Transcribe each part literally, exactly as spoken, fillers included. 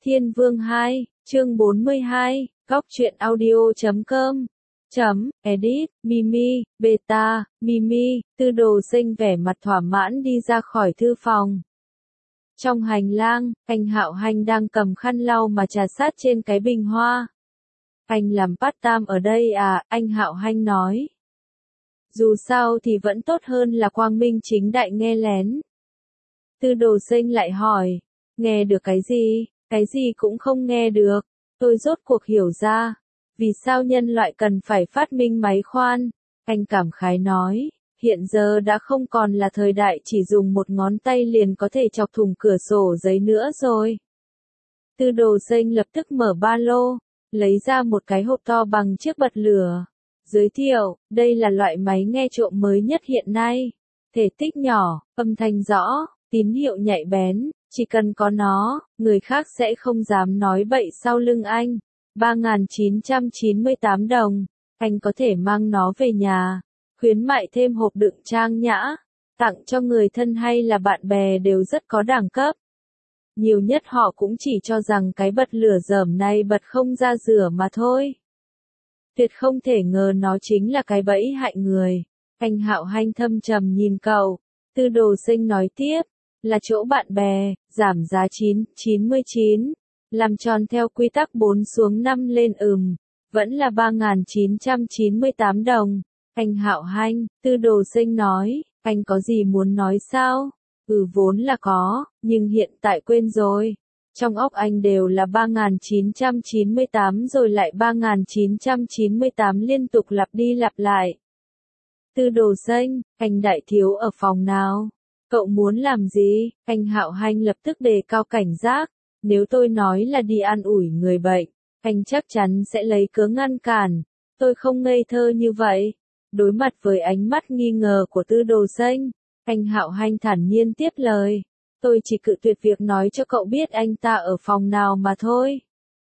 Thiên Vương hai, chương bốn mươi hai, góc truyện audio chấm com. Chấm, edit, Mimi, beta, Mimi, Tư Đồ Sinh vẻ mặt thỏa mãn đi ra khỏi thư phòng. Trong hành lang, anh Hạo Hanh đang cầm khăn lau mà trà sát trên cái bình hoa. Anh làm part-time ở đây à, anh Hạo Hanh nói. Dù sao thì vẫn tốt hơn là quang minh chính đại nghe lén. Tư Đồ Sinh lại hỏi, nghe được cái gì, cái gì cũng không nghe được. Tôi rốt cuộc hiểu ra, vì sao nhân loại cần phải phát minh máy khoan. Anh cảm khái nói, hiện giờ đã không còn là thời đại chỉ dùng một ngón tay liền có thể chọc thủng cửa sổ giấy nữa rồi. Tư Đồ Sinh lập tức mở ba lô, lấy ra một cái hộp to bằng chiếc bật lửa. Giới thiệu, đây là loại máy nghe trộm mới nhất hiện nay. Thể tích nhỏ, âm thanh rõ, tín hiệu nhạy bén, chỉ cần có nó, người khác sẽ không dám nói bậy sau lưng anh. ba nghìn chín trăm chín mươi tám đồng, anh có thể mang nó về nhà, khuyến mại thêm hộp đựng trang nhã, tặng cho người thân hay là bạn bè đều rất có đẳng cấp. Nhiều nhất họ cũng chỉ cho rằng cái bật lửa dởm này bật không ra rửa mà thôi. Tuyệt không thể ngờ nó chính là cái bẫy hại người. Anh Hạo Hanh thâm trầm nhìn cậu. Tư Đồ Sinh nói tiếp, là chỗ bạn bè, giảm giá chín chín mươi chín, làm tròn theo quy tắc bốn xuống năm lên ừm, vẫn là ba nghìn chín trăm chín mươi tám đồng. Anh Hạo Hanh, Tư Đồ Sinh nói, anh có gì muốn nói sao? Ừ vốn là có, nhưng hiện tại quên rồi. Trong óc anh đều là ba nghìn chín trăm chín mươi tám rồi lại ba nghìn chín trăm chín mươi tám liên tục lặp đi lặp lại. Tư Đồ Sinh, anh đại thiếu ở phòng nào? Cậu muốn làm gì? Anh Hạo Hanh lập tức đề cao cảnh giác. Nếu tôi nói là đi an ủi người bệnh, anh chắc chắn sẽ lấy cớ ngăn cản. Tôi không ngây thơ như vậy. Đối mặt với ánh mắt nghi ngờ của Tư Đồ Sinh, anh Hạo Hanh thản nhiên tiếp lời. Tôi chỉ cự tuyệt việc nói cho cậu biết anh ta ở phòng nào mà thôi.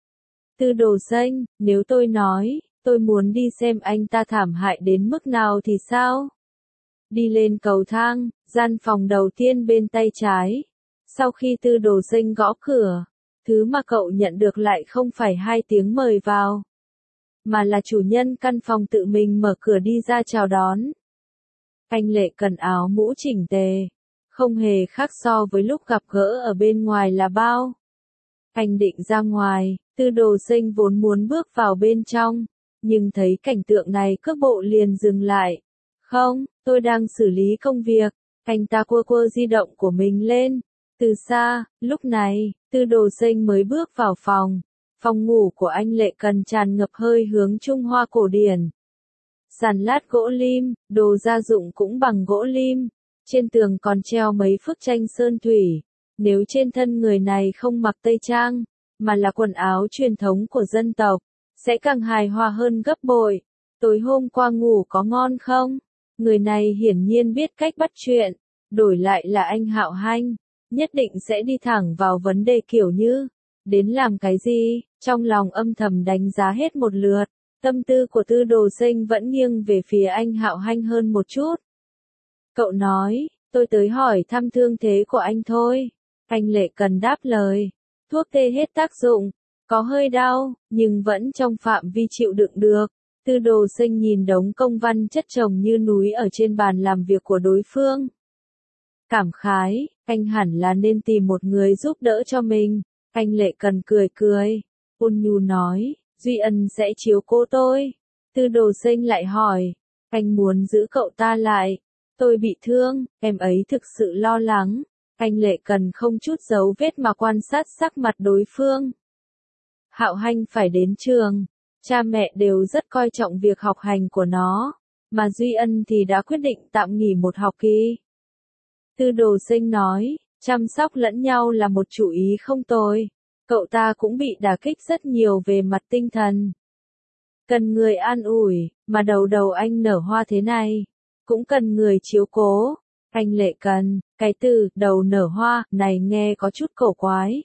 Tư Đồ Sinh, nếu tôi nói, tôi muốn đi xem anh ta thảm hại đến mức nào thì sao? Đi lên cầu thang, gian phòng đầu tiên bên tay trái. Sau khi Tư Đồ Sinh gõ cửa, thứ mà cậu nhận được lại không phải hai tiếng mời vào, mà là chủ nhân căn phòng tự mình mở cửa đi ra chào đón. Anh Lệ Cần áo mũ chỉnh tề, không hề khác so với lúc gặp gỡ ở bên ngoài là bao. Anh định ra ngoài, Tư Đồ Sinh vốn muốn bước vào bên trong, nhưng thấy cảnh tượng này cước bộ liền dừng lại. Không, tôi đang xử lý công việc. Anh ta quơ quơ di động của mình lên. Từ xa, lúc này, Tư Đồ Sinh mới bước vào phòng. Phòng ngủ của anh Lệ Cần tràn ngập hơi hướng Trung Hoa cổ điển. Sàn lát gỗ lim, đồ gia dụng cũng bằng gỗ lim. Trên tường còn treo mấy bức tranh sơn thủy. Nếu trên thân người này không mặc tây trang, mà là quần áo truyền thống của dân tộc, sẽ càng hài hòa hơn gấp bội. Tối hôm qua ngủ có ngon không? Người này hiển nhiên biết cách bắt chuyện. Đổi lại là anh Hạo Hanh, nhất định sẽ đi thẳng vào vấn đề kiểu như, đến làm cái gì? Trong lòng âm thầm đánh giá hết một lượt. Tâm tư của Tư Đồ Sinh vẫn nghiêng về phía anh Hạo Hanh hơn một chút. Cậu nói, tôi tới hỏi thăm thương thế của anh thôi. Anh Lệ Cần đáp lời. Thuốc tê hết tác dụng, có hơi đau, nhưng vẫn trong phạm vi chịu đựng được. Tư Đồ Sinh nhìn đống công văn chất chồng như núi ở trên bàn làm việc của đối phương. Cảm khái, anh hẳn là nên tìm một người giúp đỡ cho mình. Anh Lệ Cần cười cười, ôn nhu nói, Duy Ân sẽ chiếu cố tôi. Tư Đồ Sinh lại hỏi, anh muốn giữ cậu ta lại. Tôi bị thương, em ấy thực sự lo lắng. Anh Lệ Cần không chút giấu vết mà quan sát sắc mặt đối phương. Hạo Hanh phải đến trường, cha mẹ đều rất coi trọng việc học hành của nó, mà Duy Ân thì đã quyết định tạm nghỉ một học kỳ. Tư Đồ Sinh nói, chăm sóc lẫn nhau là một chủ ý không tồi. Cậu ta cũng bị đả kích rất nhiều về mặt tinh thần. Cần người an ủi, mà đầu đầu anh nở hoa thế này, cũng cần người chiếu cố. Anh Lệ Cần, cái từ đầu nở hoa này nghe có chút cổ quái.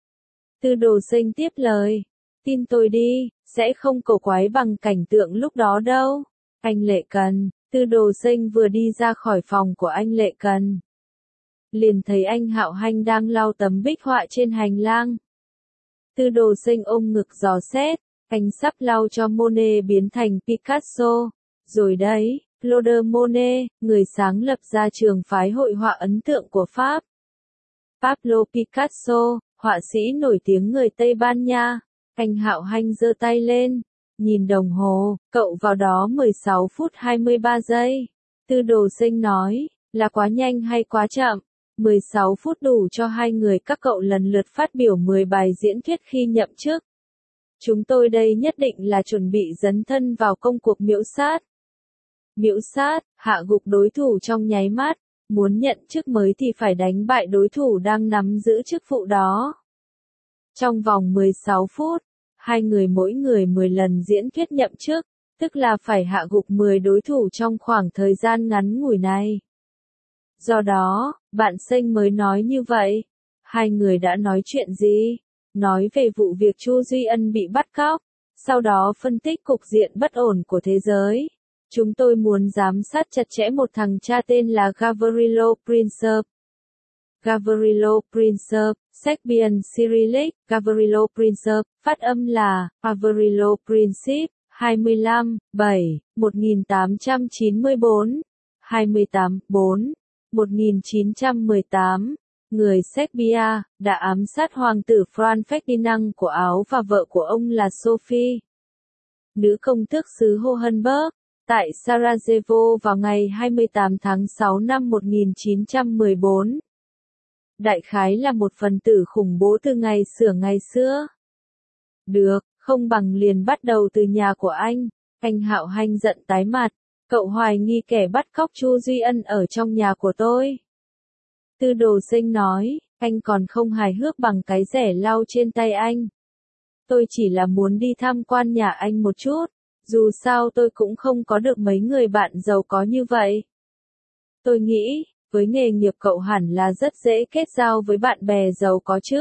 Tư Đồ Sinh tiếp lời, tin tôi đi, sẽ không cổ quái bằng cảnh tượng lúc đó đâu. Anh Lệ Cần, Tư Đồ Sinh vừa đi ra khỏi phòng của anh Lệ Cần, liền thấy anh Hạo Hanh đang lau tấm bích họa trên hành lang. Tư đồ sinh ôm ngực dò xét, anh sắp lau cho Monet biến thành Picasso. Rồi đấy, Claude Monet, người sáng lập ra trường phái hội họa ấn tượng của Pháp. Pablo Picasso, họa sĩ nổi tiếng người Tây Ban Nha. Anh Hạo Hanh giơ tay lên, nhìn đồng hồ, cậu vào đó mười sáu phút hai mươi ba giây. Tư đồ sinh nói, là quá nhanh hay quá chậm? mười sáu phút đủ cho hai người các cậu lần lượt phát biểu mười bài diễn thuyết khi nhậm chức. Chúng tôi đây nhất định là chuẩn bị dấn thân vào công cuộc miễu sát. Miễu sát, hạ gục đối thủ trong nháy mắt, muốn nhận chức mới thì phải đánh bại đối thủ đang nắm giữ chức vụ đó. Trong vòng mười sáu phút, hai người mỗi người mười lần diễn thuyết nhậm chức, tức là phải hạ gục mười đối thủ trong khoảng thời gian ngắn ngủi này. Do đó, bạn Sinh mới nói như vậy. Hai người đã nói chuyện gì? Nói về vụ việc Chu Duy Ân bị bắt cóc, sau đó phân tích cục diện bất ổn của thế giới. Chúng tôi muốn giám sát chặt chẽ một thằng cha tên là Gavrilo Princip. Gavrilo Princip, Serbian Cyrillic, Gavrilo Princip, phát âm là Gavrilo Princip, hai mươi lăm, bảy, một nghìn tám trăm chín mươi tư, hai mươi tám, bốn, một nghìn chín trăm mười tám, người Serbia, đã ám sát hoàng tử Franz Ferdinand của Áo và vợ của ông là Sophie, nữ công tước xứ Hohenberg, tại Sarajevo vào ngày hai mươi tám tháng sáu năm một nghìn chín trăm mười bốn. Đại khái là một phần tử khủng bố từ ngày xưa ngày xưa. Được, không bằng liền bắt đầu từ nhà của anh. Anh Hạo Hanh giận tái mặt. Cậu hoài nghi kẻ bắt cóc Chu Duy Ân ở trong nhà của tôi. Tư đồ sinh nói, anh còn không hài hước bằng cái rẻ lau trên tay anh. Tôi chỉ là muốn đi tham quan nhà anh một chút, dù sao tôi cũng không có được mấy người bạn giàu có như vậy. Tôi nghĩ, với nghề nghiệp cậu hẳn là rất dễ kết giao với bạn bè giàu có chứ.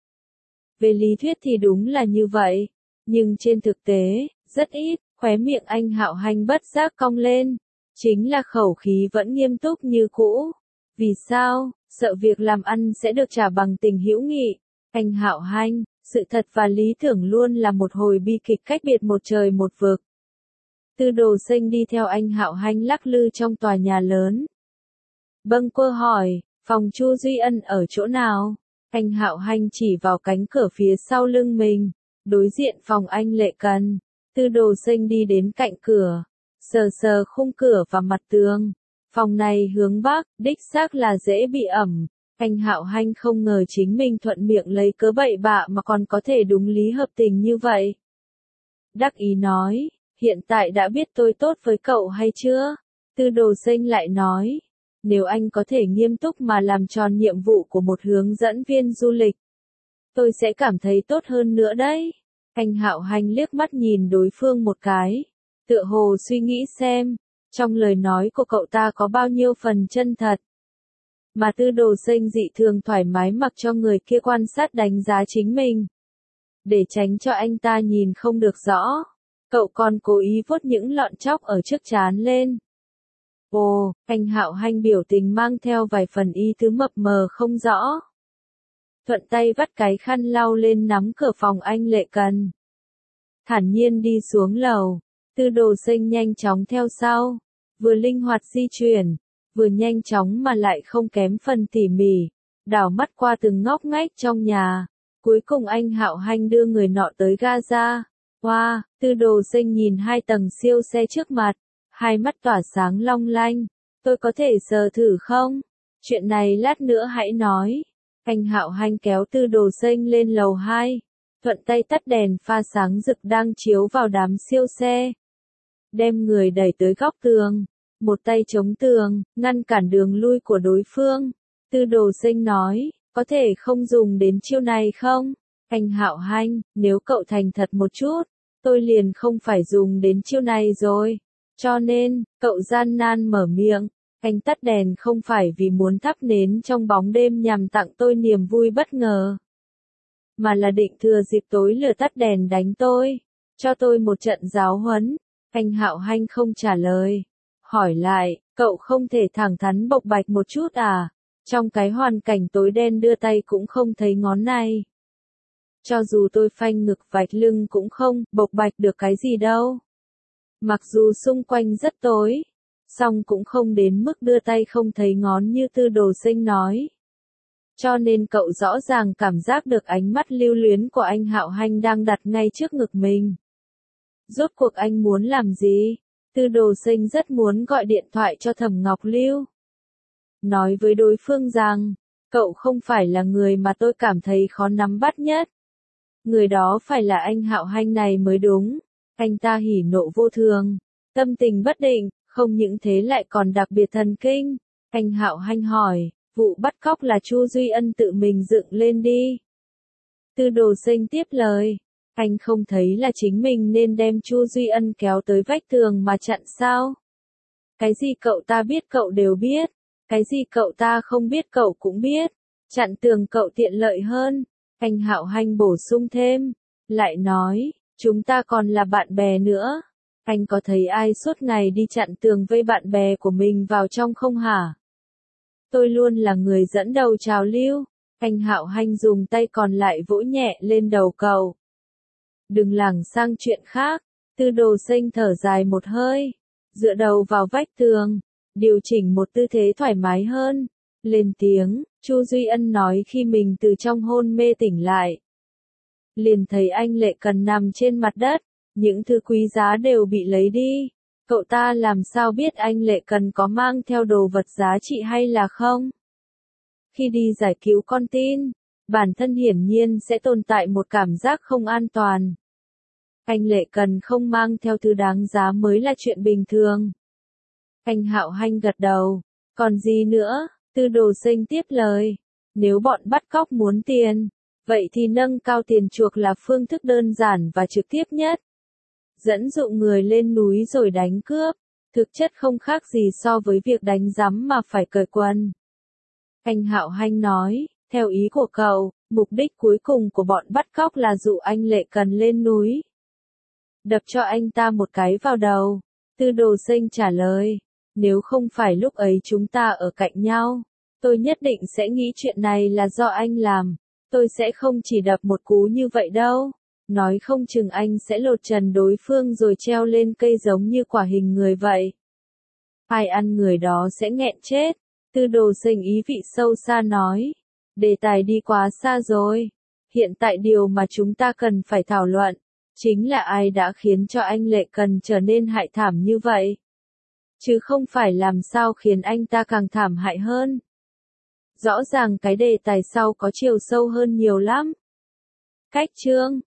Về lý thuyết thì đúng là như vậy, nhưng trên thực tế, rất ít. Khóe miệng anh Hạo Hanh bất giác cong lên, chính là khẩu khí vẫn nghiêm túc như cũ. Vì sao? Sợ việc làm ăn sẽ được trả bằng tình hữu nghị. Anh Hạo Hanh, sự thật và lý tưởng luôn là một hồi bi kịch cách biệt một trời một vực. Tư đồ sinh đi theo anh Hạo Hanh lắc lư trong tòa nhà lớn. Bâng quơ hỏi, phòng Chu Duy Ân ở chỗ nào? Anh Hạo Hanh chỉ vào cánh cửa phía sau lưng mình, đối diện phòng anh Lệ Cần. Tư đồ sinh đi đến cạnh cửa, sờ sờ khung cửa và mặt tường. Phòng này hướng bắc, đích xác là dễ bị ẩm. Anh Hạo Hanh không ngờ chính mình thuận miệng lấy cớ bậy bạ mà còn có thể đúng lý hợp tình như vậy. Đắc ý nói, hiện tại đã biết tôi tốt với cậu hay chưa? Tư đồ sinh lại nói, nếu anh có thể nghiêm túc mà làm tròn nhiệm vụ của một hướng dẫn viên du lịch, tôi sẽ cảm thấy tốt hơn nữa đấy. Anh Hạo Hanh liếc mắt nhìn đối phương một cái, tựa hồ suy nghĩ xem, trong lời nói của cậu ta có bao nhiêu phần chân thật. Mà tư đồ sinh dị thường thoải mái mặc cho người kia quan sát đánh giá chính mình. Để tránh cho anh ta nhìn không được rõ, cậu còn cố ý vuốt những lọn tóc ở trước trán lên. Ồ, anh Hạo Hanh biểu tình mang theo vài phần ý tứ mập mờ không rõ. Thuận tay vắt cái khăn lau lên nắm cửa phòng anh Lệ Cần. Thản nhiên đi xuống lầu, tư đồ sinh nhanh chóng theo sau, vừa linh hoạt di chuyển, vừa nhanh chóng mà lại không kém phần tỉ mỉ, đảo mắt qua từng ngóc ngách trong nhà. Cuối cùng anh Hạo Hanh đưa người nọ tới Gaza. Wow, tư đồ sinh nhìn hai tầng siêu xe trước mặt, hai mắt tỏa sáng long lanh. Tôi có thể sờ thử không? Chuyện này lát nữa hãy nói. Anh Hạo Hanh kéo tư đồ sinh lên lầu hai, thuận tay tắt đèn pha sáng rực đang chiếu vào đám siêu xe. Đem người đẩy tới góc tường, một tay chống tường, ngăn cản đường lui của đối phương. Tư đồ sinh nói, có thể không dùng đến chiêu này không? Anh Hạo Hanh, nếu cậu thành thật một chút, tôi liền không phải dùng đến chiêu này rồi. Cho nên, cậu gian nan mở miệng. Anh tắt đèn không phải vì muốn thắp nến trong bóng đêm nhằm tặng tôi niềm vui bất ngờ, mà là định thừa dịp tối lửa tắt đèn đánh tôi, cho tôi một trận giáo huấn. Anh Hạo Hanh không trả lời, hỏi lại, cậu không thể thẳng thắn bộc bạch một chút à? Trong cái hoàn cảnh tối đen đưa tay cũng không thấy ngón này. Cho dù tôi phanh ngực vạch lưng cũng không bộc bạch được cái gì đâu. Mặc dù xung quanh rất tối, song cũng không đến mức đưa tay không thấy ngón như Tư Đồ Sinh nói. Cho nên cậu rõ ràng cảm giác được ánh mắt lưu luyến của anh Hạo Hanh đang đặt ngay trước ngực mình. Rốt cuộc anh muốn làm gì? Tư Đồ Sinh rất muốn gọi điện thoại cho Thẩm Ngọc Lưu. Nói với đối phương rằng, cậu không phải là người mà tôi cảm thấy khó nắm bắt nhất. Người đó phải là anh Hạo Hanh này mới đúng. Anh ta hỉ nộ vô thường, tâm tình bất định, không những thế lại còn đặc biệt thần kinh. Anh Hạo Hanh hỏi, vụ bắt cóc là Chu Duy Ân tự mình dựng lên đi. Tư Đồ Sinh tiếp lời, anh không thấy là chính mình nên đem Chu Duy Ân kéo tới vách tường mà chặn sao? Cái gì cậu ta biết cậu đều biết, cái gì cậu ta không biết cậu cũng biết, chặn tường cậu tiện lợi hơn. Anh Hạo Hanh bổ sung thêm, lại nói, chúng ta còn là bạn bè nữa. Anh có thấy ai suốt ngày đi chặn tường vây bạn bè của mình vào trong không hả? Tôi luôn là người dẫn đầu trào lưu. Anh Hạo Hanh dùng tay còn lại vỗ nhẹ lên đầu cậu. Đừng lảng sang chuyện khác. Tư Đồ Sinh thở dài một hơi, dựa đầu vào vách tường, điều chỉnh một tư thế thoải mái hơn, lên tiếng. Chu Duy Ân nói khi mình từ trong hôn mê tỉnh lại, liền thấy anh Lệ Cần nằm trên mặt đất, những thứ quý giá đều bị lấy đi. Cậu ta làm sao biết anh Lệ Cần có mang theo đồ vật giá trị hay là không? Khi đi giải cứu con tin, bản thân hiển nhiên sẽ tồn tại một cảm giác không an toàn. Anh Lệ Cần không mang theo thứ đáng giá mới là chuyện bình thường. Anh Hạo Hanh gật đầu, còn gì nữa? Tư Đồ Sinh tiếp lời, nếu bọn bắt cóc muốn tiền, vậy thì nâng cao tiền chuộc là phương thức đơn giản và trực tiếp nhất. Dẫn dụ người lên núi rồi đánh cướp, thực chất không khác gì so với việc đánh giám mà phải cởi quần. Anh Hạo Hanh nói, theo ý của cậu, mục đích cuối cùng của bọn bắt cóc là dụ anh Lệ Cần lên núi. Đập cho anh ta một cái vào đầu. Tư Đồ Sinh trả lời, nếu không phải lúc ấy chúng ta ở cạnh nhau, tôi nhất định sẽ nghĩ chuyện này là do anh làm. Tôi sẽ không chỉ đập một cú như vậy đâu. Nói không chừng anh sẽ lột trần đối phương rồi treo lên cây giống như quả hình người vậy. Ai ăn người đó sẽ nghẹn chết. Tư Đồ Sinh ý vị sâu xa nói. Đề tài đi quá xa rồi. Hiện tại điều mà chúng ta cần phải thảo luận, chính là ai đã khiến cho anh Lệ Cần trở nên hại thảm như vậy. Chứ không phải làm sao khiến anh ta càng thảm hại hơn. Rõ ràng cái đề tài sau có chiều sâu hơn nhiều lắm. Cách chương